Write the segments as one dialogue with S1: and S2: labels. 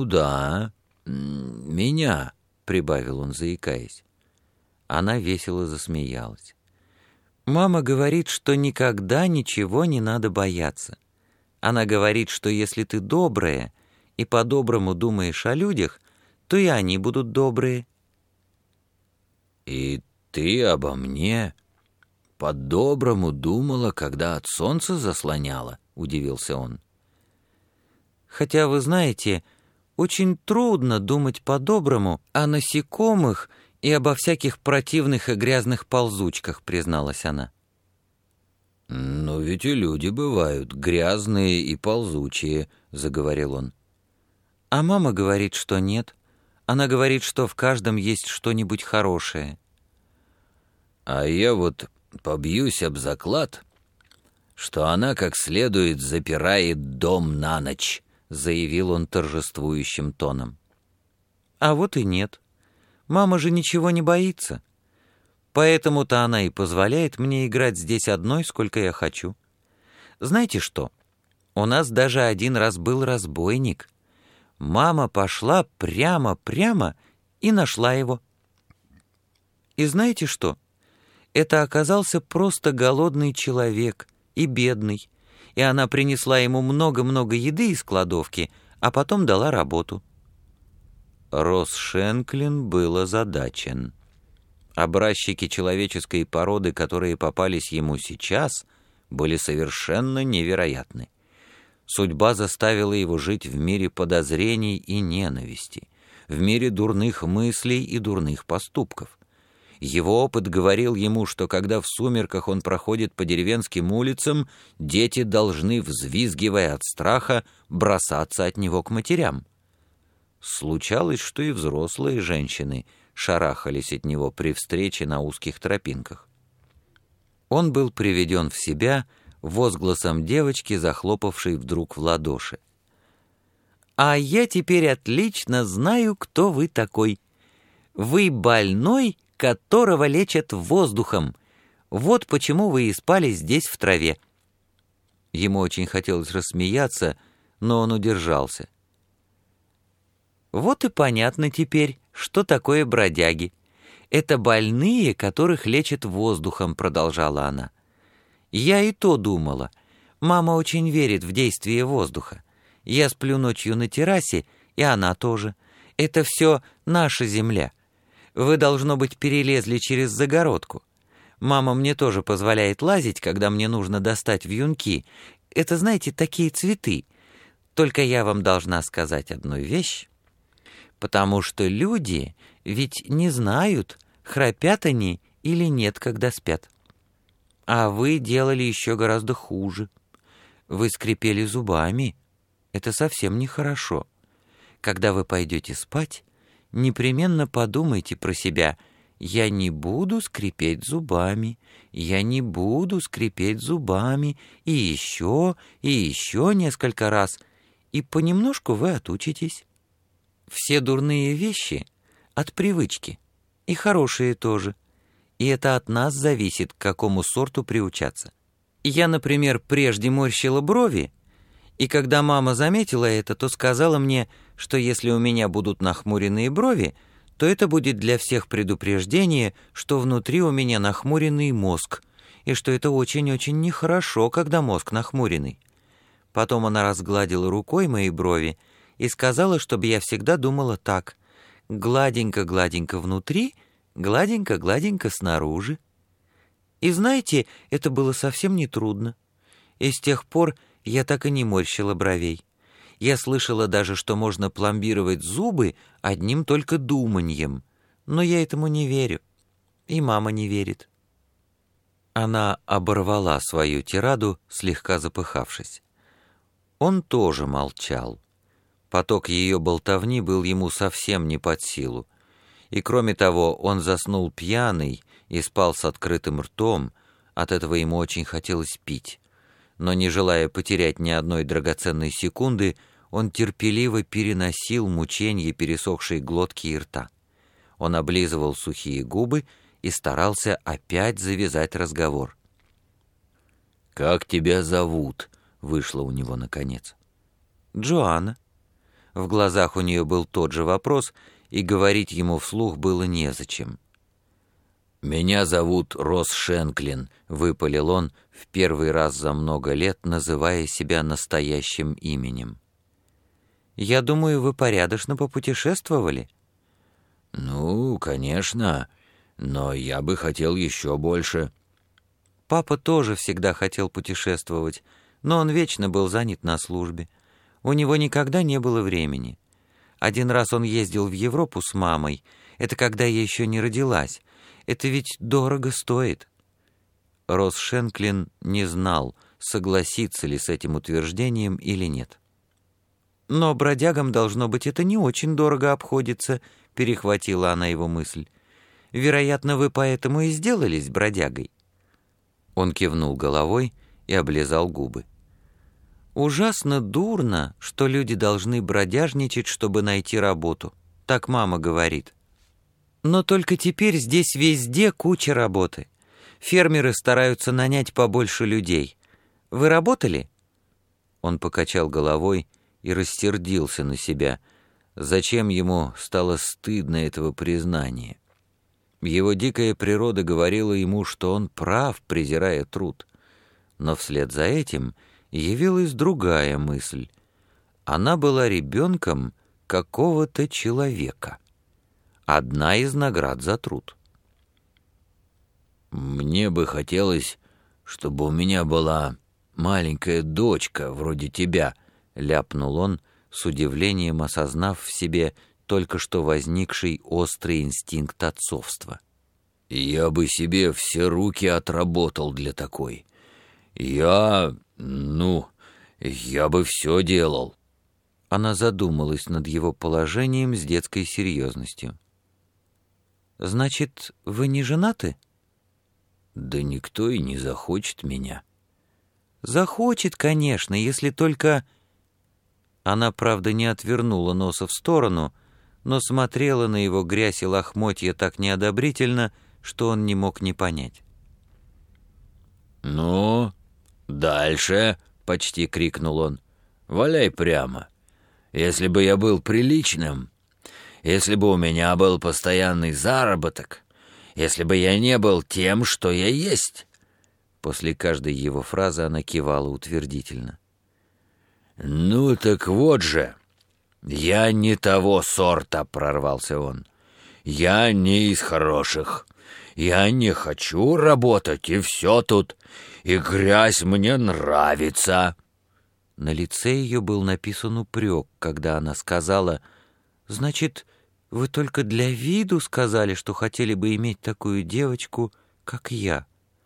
S1: да, меня», — прибавил он, заикаясь. Она весело засмеялась. «Мама говорит, что никогда ничего не надо бояться. Она говорит, что если ты добрая и по-доброму думаешь о людях, то и они будут добрые».
S2: «И ты обо мне по-доброму думала, когда от солнца заслоняла?» — удивился он.
S1: «Хотя, вы знаете, очень трудно думать по-доброму о насекомых и обо всяких противных и грязных ползучках», — призналась она.
S2: «Но ведь и люди бывают грязные и ползучие», — заговорил он.
S1: А мама говорит, что нет. Она говорит, что в каждом есть что-нибудь хорошее.
S2: «А я вот побьюсь об заклад, что она как следует запирает дом на ночь», — заявил он торжествующим тоном.
S1: А вот и нет. Мама же ничего не боится. Поэтому-то она и позволяет мне играть здесь одной, сколько я хочу. Знаете что? У нас даже один раз был разбойник. Мама пошла прямо и нашла его. И знаете что? Это оказался просто голодный человек и бедный, и она принесла ему много-много еды из кладовки, а потом дала работу.
S2: Росс Шенклин был озадачен. Образчики человеческой породы, которые попались ему сейчас, были совершенно невероятны. Судьба заставила его жить в мире подозрений и ненависти, в мире дурных мыслей и дурных поступков. Его опыт говорил ему, что когда в сумерках он проходит по деревенским улицам, дети должны, взвизгивая от страха, бросаться от него к матерям. Случалось, что и взрослые женщины шарахались от него при встрече на узких тропинках. Он был приведен в себя возгласом девочки, захлопавшей вдруг в ладоши. «А я теперь отлично знаю, кто вы такой. Вы больной, которого лечат воздухом. Вот почему вы и спали здесь в траве». Ему очень хотелось рассмеяться, но он удержался. «Вот и понятно теперь, что такое бродяги. Это больные, которых лечат воздухом», — продолжала она. «Я и то думала. Мама очень верит в действие воздуха. Я сплю ночью на террасе, и она тоже. Это все наша земля. Вы, должно быть, перелезли через загородку. Мама мне тоже позволяет лазить, когда мне нужно достать вьюнки. Это, знаете, такие цветы. Только я вам должна сказать одну вещь. Потому что люди ведь не знают, храпят они или нет, когда спят. А вы делали еще гораздо хуже. Вы скрипели зубами. Это совсем нехорошо. Когда вы пойдете спать, непременно подумайте про себя: «Я не буду скрипеть зубами, я не буду скрипеть зубами», и еще несколько раз, и понемножку вы отучитесь. Все дурные вещи от привычки, и хорошие тоже. И это от нас зависит, к какому сорту приучаться. Я, например, прежде морщила брови, и когда мама заметила это, то сказала мне, что если у меня будут нахмуренные брови, то это будет для всех предупреждение, что внутри у меня нахмуренный мозг, и что это очень-очень нехорошо, когда мозг нахмуренный. Потом она разгладила рукой мои брови и сказала, чтобы я всегда думала так: гладенько-гладенько внутри, гладенько-гладенько снаружи. И знаете, это было совсем нетрудно. И с тех пор я так и не морщила бровей. Я слышала даже, что можно пломбировать зубы одним только думаньем, но я этому не верю, и мама не верит». Она оборвала свою тираду, слегка запыхавшись. Он тоже молчал. Поток ее болтовни был ему совсем не под силу. И кроме того, он заснул пьяный и спал с открытым ртом, от этого ему очень хотелось пить. Но не желая потерять ни одной драгоценной секунды, он терпеливо переносил мученье пересохшей глотки и рта. Он облизывал сухие губы и старался опять завязать разговор. «Как тебя зовут?» — вышло у него наконец.
S1: «Джоанна».
S2: В глазах у нее был тот же вопрос, и говорить ему вслух было незачем.
S1: «Меня зовут Росс Шенклин», — выпалил он в первый раз за много лет, называя себя настоящим именем.
S2: «Я думаю, вы порядочно попутешествовали?»
S1: «Ну, конечно, но я бы хотел еще больше».
S2: Папа тоже всегда хотел путешествовать, но он вечно был занят на службе. У него никогда не было времени. Один раз он ездил в Европу с мамой. Это когда я еще не родилась. Это ведь дорого стоит». Росс Шенклин не знал, согласиться ли с этим утверждением или нет. «Но бродягам, должно быть, это не очень дорого обходится», — перехватила она его мысль. «Вероятно, вы поэтому и сделались бродягой». Он кивнул головой и облизал губы. «Ужасно дурно, что люди должны бродяжничать, чтобы найти работу. Так мама говорит. Но только теперь здесь везде куча работы. Фермеры стараются нанять побольше людей. Вы работали?» Он покачал головой и рассердился на себя. Зачем ему стало стыдно этого признания? Его дикая природа говорила ему, что он прав, презирая труд. Но вслед за этим явилась другая мысль. Она была ребенком какого-то человека. Одна из наград за труд.
S1: «Мне бы хотелось, чтобы у меня была маленькая дочка вроде тебя», — ляпнул он, с удивлением осознав в себе только что возникший острый инстинкт отцовства. «Я бы себе все руки отработал для такой. Я бы все делал».
S2: Она задумалась над его положением с детской серьезностью. «Значит, вы не женаты?»
S1: «Да никто и не захочет меня».
S2: «Захочет, конечно, если только...» Она, правда, не отвернула носа в сторону, но смотрела на его грязь и лохмотья так неодобрительно, что он не мог не понять.
S1: «Ну, дальше!» — почти крикнул он. «Валяй прямо. Если бы я был приличным, если бы у меня был постоянный заработок, если бы я не был тем, что я есть».
S2: После каждой его фразы она кивала утвердительно.
S1: «Ну так вот же, я не того сорта», — прорвался он. «Я не из хороших. Я не хочу работать, и все тут. И грязь мне нравится».
S2: На лице ее был написан упрек, когда она сказала: «Значит, вы только для виду сказали, что хотели бы иметь такую девочку, как я».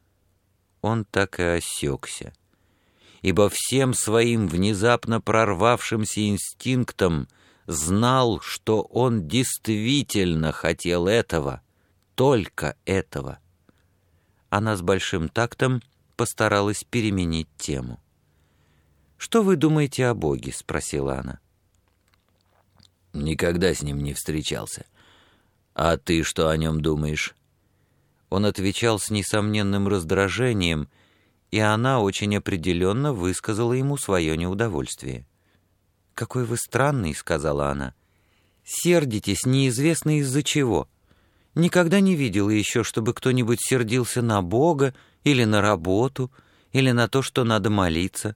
S2: Он так и осекся, ибо всем своим внезапно прорвавшимся инстинктом знал, что он действительно хотел этого, только этого. Она с большим тактом постаралась переменить тему. «Что вы думаете о Боге?» — спросила она.
S1: «Никогда с ним не встречался. А ты что о нем думаешь?»
S2: Он отвечал с несомненным раздражением, и она очень определенно высказала ему свое неудовольствие. «Какой вы странный», — сказала она. «Сердитесь неизвестно из-за чего. Никогда не видела еще, чтобы кто-нибудь сердился на Бога или на работу, или на то, что надо молиться».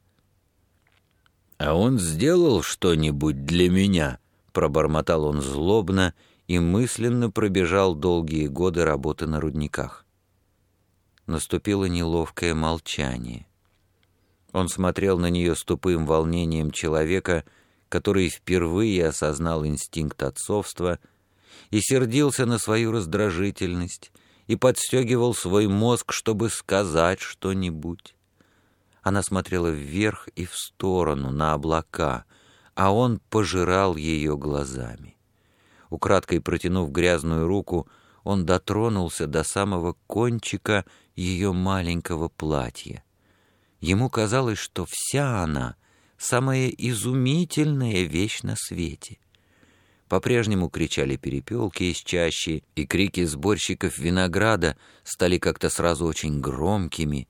S1: «А он сделал что-нибудь для меня?» — пробормотал он злобно и мысленно пробежал долгие годы работы на рудниках.
S2: Наступило неловкое молчание. Он смотрел на нее с тупым волнением человека, который впервые осознал инстинкт отцовства и сердился на свою раздражительность и подстегивал свой мозг, чтобы сказать что-нибудь. Она смотрела вверх и в сторону, на облака, а он пожирал ее глазами. Украдкой протянув грязную руку, он дотронулся до самого кончика ее маленького платья. Ему казалось, что вся она — самая изумительная вещь на свете. По-прежнему кричали перепелки из чащи, и крики сборщиков винограда стали как-то сразу очень громкими.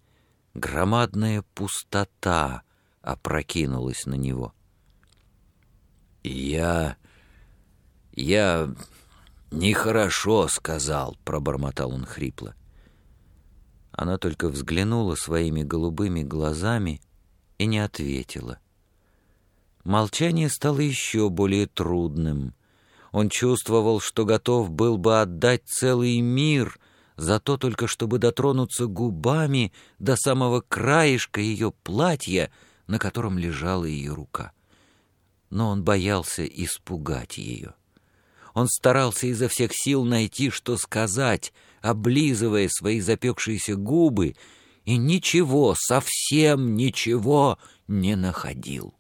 S2: Громадная пустота опрокинулась на него.
S3: Я нехорошо сказал», — пробормотал он хрипло.
S1: Она только взглянула своими голубыми глазами и не ответила. Молчание стало еще более трудным. Он чувствовал, что готов был бы отдать целый мир за то только, чтобы дотронуться губами до самого краешка ее платья, на котором лежала ее рука. Но он боялся испугать ее. Он старался изо всех сил найти, что сказать, облизывая свои запекшиеся губы, и ничего, совсем ничего не находил.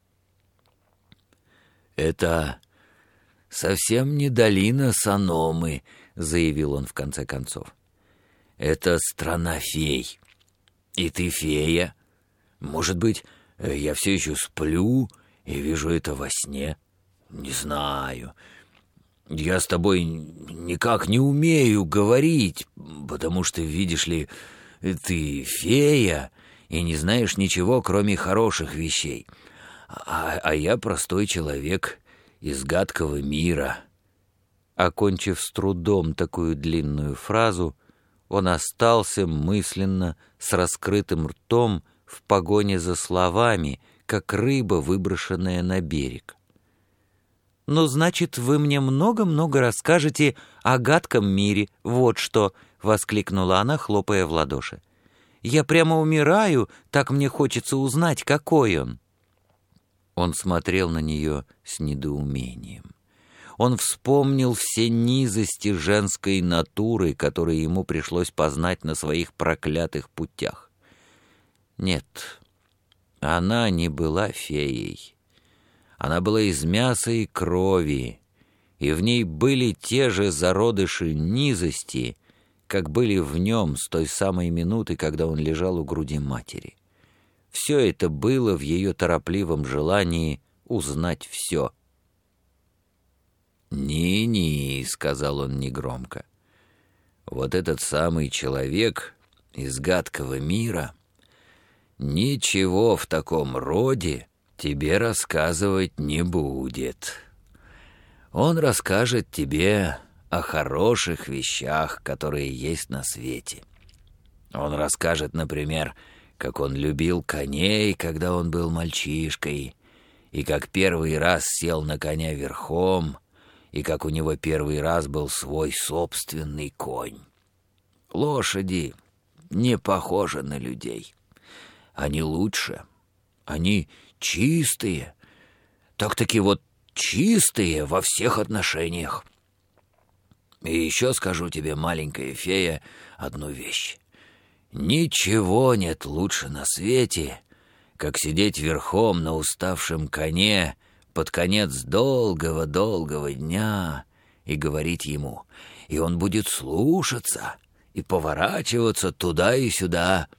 S3: «Это совсем не долина Саномы», — заявил он в конце концов. «Это страна фей. И ты фея. Может быть, я все еще сплю и вижу это во сне? Не знаю. Я с тобой никак не умею говорить, потому что, видишь ли, ты фея и не знаешь ничего, кроме хороших вещей. А я простой человек из гадкого мира».
S1: Окончив с трудом такую длинную фразу, он остался мысленно с раскрытым ртом в погоне за словами, как рыба, выброшенная на берег. «Ну, значит, вы мне много-много расскажете о гадком мире, вот что!» — воскликнула она, хлопая в ладоши. «Я прямо умираю, так мне хочется узнать, какой он!» Он смотрел на нее с недоумением. Он вспомнил все низости женской натуры, которые ему пришлось познать на своих проклятых путях. Нет, она не была феей. Она была из мяса и крови, и в ней были те же зародыши низости, как были в нем с той самой минуты, когда он лежал у груди матери. Все это было в ее торопливом желании узнать все.
S3: «Ни-ни», — сказал он негромко, — «вот этот самый человек из гадкого мира ничего в таком роде тебе рассказывать не будет. Он расскажет тебе о хороших вещах, которые есть на свете. Он расскажет, например, как он любил коней, когда он был мальчишкой, и как первый раз сел на коня верхом, и как у него первый раз был свой собственный конь. Лошади не похожи на людей. Они лучше, они чистые, так-таки вот чистые во всех отношениях. И еще скажу тебе, маленькая фея, одну вещь. Ничего нет лучше на свете, как сидеть верхом на уставшем коне под конец долгого-долгого дня и говорить ему, и он будет слушаться и поворачиваться туда и сюда.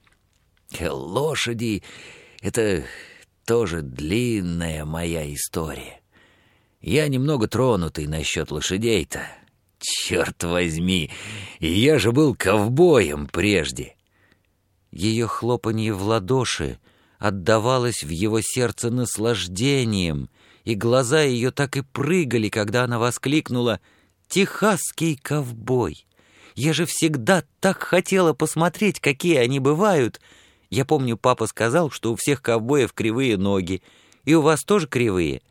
S3: Лошади — это тоже длинная моя история. Я немного тронутый насчет лошадей-то. Черт возьми, я же был ковбоем прежде.
S1: Ее хлопанье в ладоши отдавалось в его сердце наслаждением, и глаза ее так и прыгали, когда она воскликнула: «Техасский ковбой! Я же всегда так хотела посмотреть, какие они бывают! Я помню, папа сказал, что у всех ковбоев кривые ноги, и у вас тоже кривые».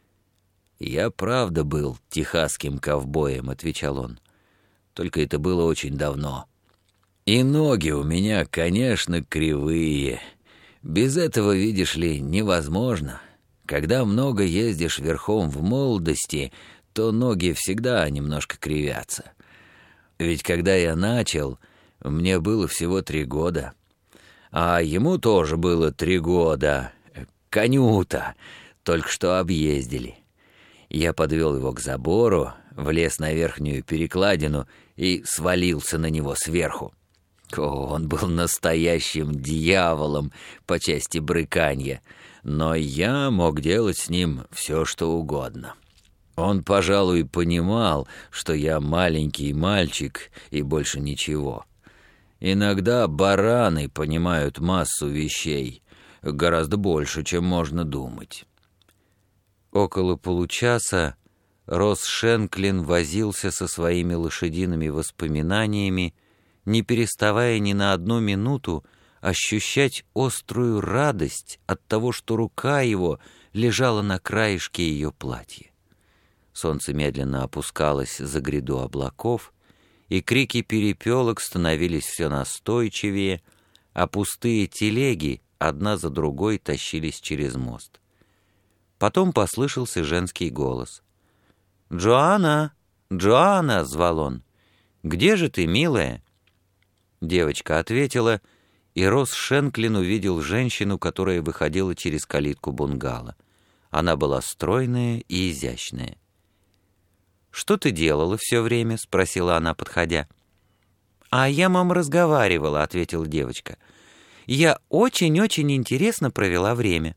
S3: «Я правда был техасским ковбоем», — отвечал он. «Только это было очень давно. И ноги у меня, конечно, кривые. Без этого, видишь ли, невозможно. Когда много ездишь верхом в молодости, то ноги всегда немножко кривятся. Ведь когда я начал, мне было всего 3 года. А ему тоже было 3 года. Коню-то только что объездили. Я подвел его к забору, влез на верхнюю перекладину и свалился на него сверху. Он был настоящим дьяволом по части брыканья, но я мог делать с ним все, что угодно. Он, пожалуй, понимал, что я маленький мальчик и больше ничего. Иногда бараны понимают массу вещей, гораздо больше, чем можно думать.
S1: Около получаса Росс Шенклин возился со своими лошадиными воспоминаниями, не переставая ни на одну минуту ощущать острую радость от того, что рука его лежала на краешке ее платья. Солнце медленно опускалось за гряду облаков, и крики перепелок становились все настойчивее, а пустые телеги одна за другой тащились через мост. Потом послышался женский голос. «Джоанна! Джоанна!» — звал он. «Где же ты, милая?» Девочка ответила, и Росс Шенклин увидел женщину, которая выходила через калитку бунгало. Она была стройная и изящная. «Что ты делала все время?» — спросила она, подходя. «А я, мама, разговаривала», — ответила девочка. «Я очень-очень интересно провела время».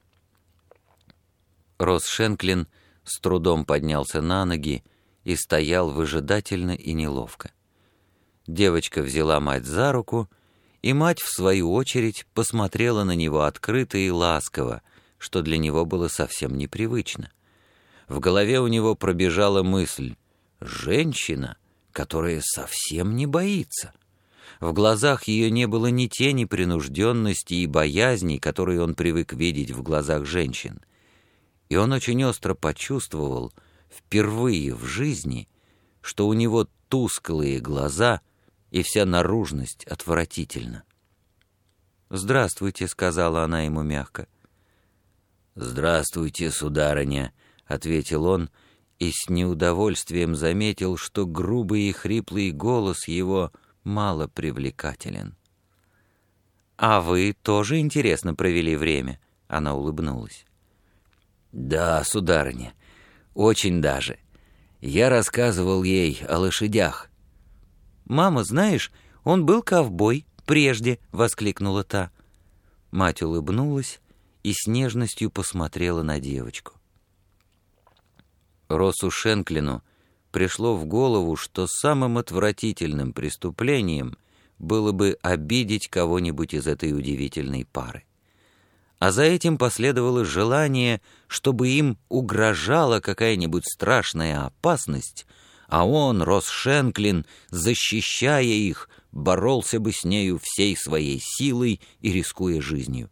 S1: Росс Шенклин с трудом поднялся на ноги и стоял выжидательно и неловко. Девочка взяла мать за руку, и мать, в свою очередь, посмотрела на него открыто и ласково, что для него было совсем непривычно. В голове у него пробежала мысль: женщина, которая совсем не боится. В глазах ее не было ни тени принужденности и боязни, которые он привык видеть в глазах женщин. И он очень остро почувствовал, впервые в жизни, что у него тусклые глаза и вся наружность отвратительна. «Здравствуйте», — сказала она ему мягко. «Здравствуйте, сударыня», — ответил он, и с неудовольствием заметил, что грубый и хриплый голос его мало привлекателен. «А вы тоже интересно провели время?» — она улыбнулась. «Да, сударыня, очень даже. Я рассказывал ей о лошадях». «Мама, знаешь, он был ковбой прежде», — воскликнула та. Мать улыбнулась и с нежностью посмотрела на девочку. Россу Шенклину пришло в голову, что самым отвратительным преступлением было бы обидеть кого-нибудь из этой удивительной пары. А за этим последовало желание, чтобы им угрожала какая-нибудь страшная опасность, а он, Росс Шенклин, защищая их, боролся бы с нею всей своей силой и рискуя жизнью.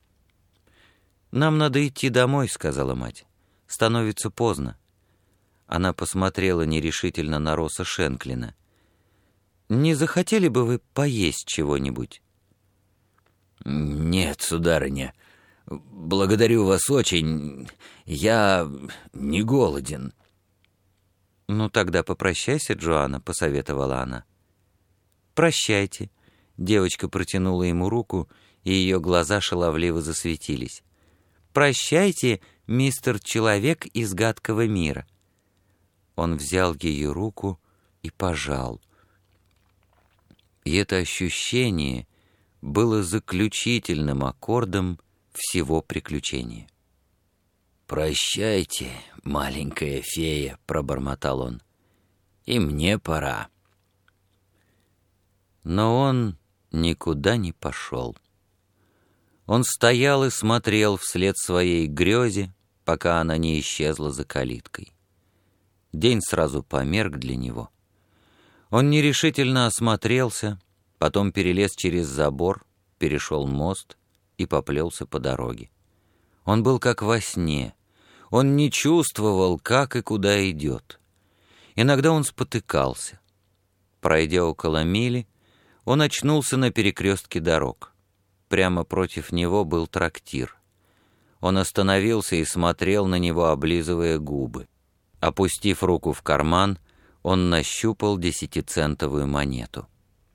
S1: «Нам надо идти домой», — сказала мать. «Становится поздно». Она посмотрела нерешительно на Росса Шенклина. «Не захотели бы вы поесть чего-нибудь?»
S3: «Нет, сударыня, благодарю вас очень. Я не голоден».
S1: «Ну тогда попрощайся, Джоанна», — посоветовала она. «Прощайте». Девочка протянула ему руку, и ее глаза шаловливо засветились. «Прощайте, мистер Человек из гадкого мира». Он взял ее руку и пожал. И это ощущение было заключительным аккордом всего приключения.
S3: «Прощайте, маленькая фея», — пробормотал он. «И мне пора».
S1: Но он никуда не пошел. Он стоял и смотрел вслед своей грезе, пока она не исчезла за калиткой. День сразу померк для него. Он нерешительно осмотрелся, потом перелез через забор, перешел мост и поплелся по дороге. Он был как во сне. Он не чувствовал, как и куда идет. Иногда он спотыкался. Пройдя около мили, он очнулся на перекрестке дорог. Прямо против него был трактир. Он остановился и смотрел на него, облизывая губы. Опустив руку в карман, он нащупал 10-центовую монету.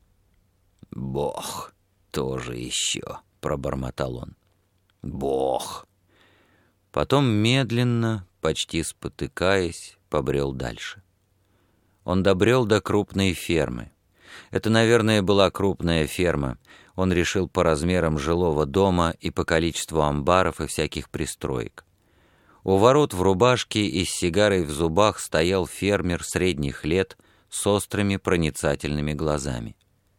S3: «Бог тоже еще», — пробормотал он. «Бог».
S1: Потом медленно, почти спотыкаясь, побрел дальше. Он добрел до крупной фермы. Это, наверное, была крупная ферма. Он решил по размерам жилого дома и по количеству амбаров и всяких пристроек. У ворот в рубашке и с сигарой в зубах стоял фермер средних лет с острыми проницательными глазами.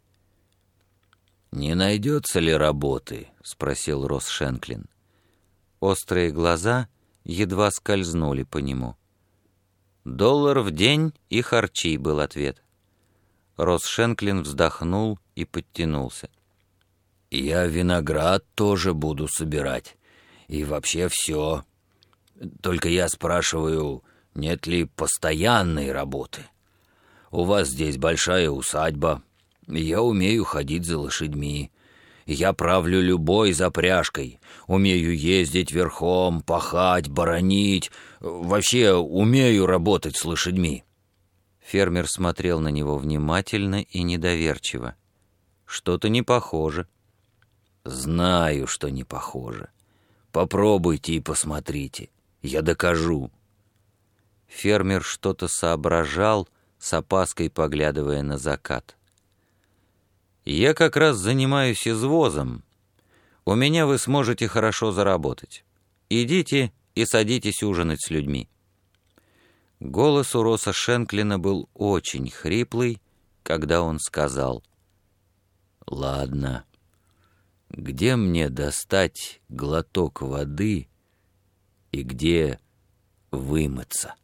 S3: «Не найдется ли работы?» — спросил Росс Шенклин.
S1: Острые глаза едва скользнули по нему. $1 в день и харчи, был ответ. Росс Шенклин вздохнул и подтянулся.
S3: «Я виноград тоже буду собирать. И вообще все. Только я спрашиваю, нет ли постоянной работы? У вас здесь большая усадьба. Я умею ходить за лошадьми. Я правлю любой запряжкой. Умею ездить верхом, пахать, баранить. Вообще умею работать с лошадьми».
S1: Фермер смотрел на него внимательно и недоверчиво. «Что-то не похоже».
S3: «Знаю, что не похоже. Попробуйте и посмотрите. Я докажу».
S1: Фермер что-то соображал, с опаской поглядывая на закат. «Я как раз занимаюсь извозом. У меня вы сможете хорошо заработать. Идите и садитесь ужинать с людьми». Голос у Росса Шенклина был очень хриплый, когда он сказал:
S3: «Ладно, где мне достать глоток воды и где вымыться?»